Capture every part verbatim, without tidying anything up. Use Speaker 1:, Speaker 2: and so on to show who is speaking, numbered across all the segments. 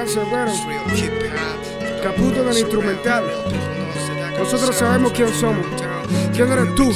Speaker 1: Canserbero, Caputo del instrumental. Nosotros sabemos quién somos. ¿Quién eres tú?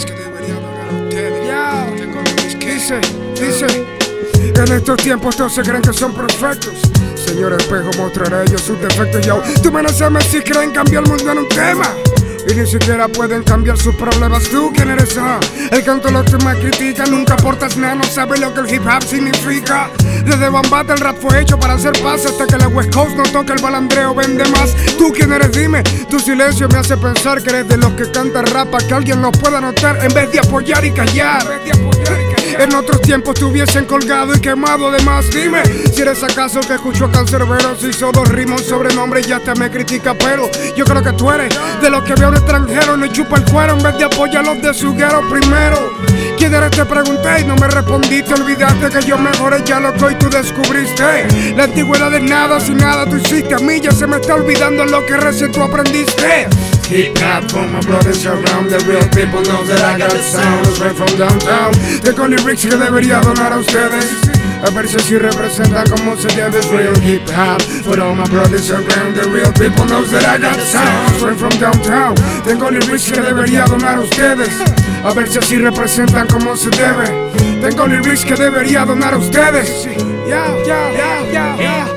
Speaker 1: Yeah. Dice, dice, en estos tiempos todos se creen que son perfectos. Señor espejo, mostraré a ellos sus defectos. Yo, tú menaceme si creen cambiar el mundo en un tema y ni siquiera pueden cambiar sus problemas. ¿Tú quién eres? Ah, el canto lo que me critica. Nunca aportas nada, no sabes lo que el hip hop significa. Desde Bambata el rap fue hecho para hacer paz. Hasta que la West Coast no toque el balandreo vende más. ¿Tú quién eres? Dime. Tu silencio me hace pensar que eres de los que cantan rap para que alguien los pueda notar en vez de apoyar y callar. En vez de apoyar y callar. En otros tiempos te hubiesen colgado y quemado de más. Dime, si eres acaso el que escuchó a Canserbero, si hizo dos rimas, un sobrenombre y ya te me critica. Pero yo creo que tú eres de los que veo a un extranjero le chupa el cuero en vez de apoyar a los de su guero primero. ¿Quién eres? Te pregunté y no me respondiste. Olvidaste que yo mejoré ya lo que hoy tú descubriste. La antigüedad de nada, sin nada tú hiciste. A mí ya se me está olvidando lo que recién tú aprendiste. Hip hop for my brothers around. The real people know that I got a sound straight from downtown. Tengo lyrics que debería donar a ustedes, a ver si así representan como se debe. Real hip hop for all my brothers around. The real people knows that I got a sound straight from downtown. Tengo lyrics que debería donar a ustedes, a ver si así representan como se debe. Tengo lyrics que debería donar a ustedes. Yeah, yeah, yeah, yeah, yeah.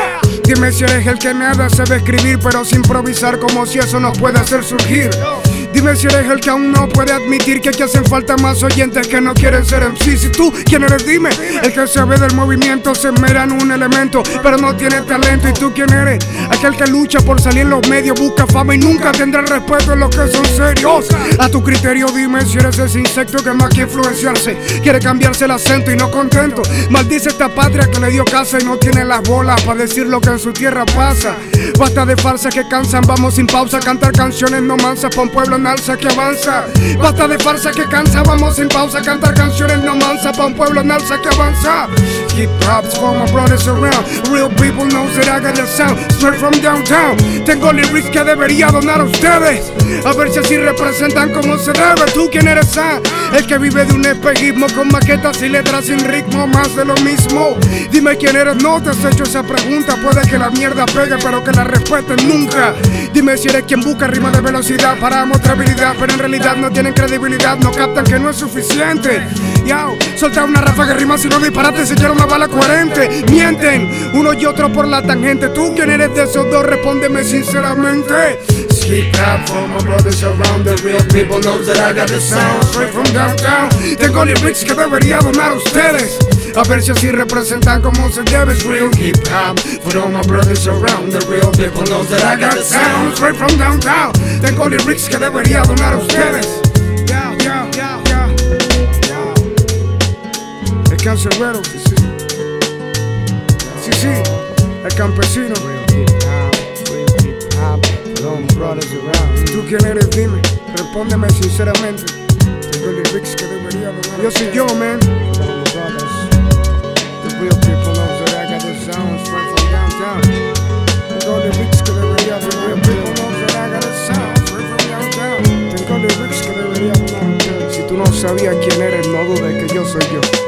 Speaker 1: Dime si eres el que nada sabe escribir, pero sin improvisar como si eso nos puede hacer surgir. Dime si eres el que aún no puede admitir que aquí hacen falta más oyentes que no quieren ser M C. Si tú, ¿quién eres? Dime. El que sabe del movimiento se esmera en un elemento, pero no tiene talento. ¿Y tú quién eres? Aquel que lucha por salir en los medios, busca fama y nunca tendrá el respeto en los que son serios. A tu criterio dime si eres ese insecto que más que influenciarse quiere cambiarse el acento y no contento maldice esta patria que le dio casa y no tiene las bolas para decir lo que en su tierra pasa. Basta de farsas que cansan, vamos sin pausa, cantar canciones no mansas pa' un pueblo en alza que avanza. Basta de farsa que cansa, vamos sin pausa, cantar canciones no mansas pa' un pueblo en alza que avanza. Hip hop's for my brothers around. Real people knows that I got the sound straight from downtown. Tengo lyrics que debería donar a ustedes, a ver si así representan como se debe. ¿Tú quién eres? Ah, el que vive de un espejismo con maquetas y letras sin ritmo, más de lo mismo. Dime quién eres, no te has hecho esa pregunta. Puede que la mierda pegue, pero que la respeten nunca. Dime si eres quien busca rima de velocidad para mostrar habilidad, pero en realidad no tienen credibilidad, no captan que no es suficiente. Yo, soltar una ráfaga de rima si no disparaste, se echaron una bala coherente. Mienten uno y otro por la tangente. ¿Tú quién eres de esos dos? Respóndeme sinceramente. Hip hop for my brothers around. The real people knows that I got the sound straight from downtown. Tengo lyrics que debería donar a ustedes, a ver si así representan como se debe. Real hip hop for all my brothers around. The real people knows that I got the sound straight from downtown. Tengo lyrics que debería donar a ustedes. Yeah, yeah, yeah, yeah. El Canserbero, sí, sí, sí, sí, el campesino. Real hip hop, real hip hop for all my brothers around. ¿Tú quién eres? Dime, respóndeme sinceramente. Tengo lyrics que debería donar. Yo soy yo, man. Real people knows that I got the sound straight from downtown. Tengo lyrics que debería donar. Real people knows that I got the sound straight from downtown. Tengo lyrics que debería donar. Si tú no sabías quién eres, no dudes que yo soy yo.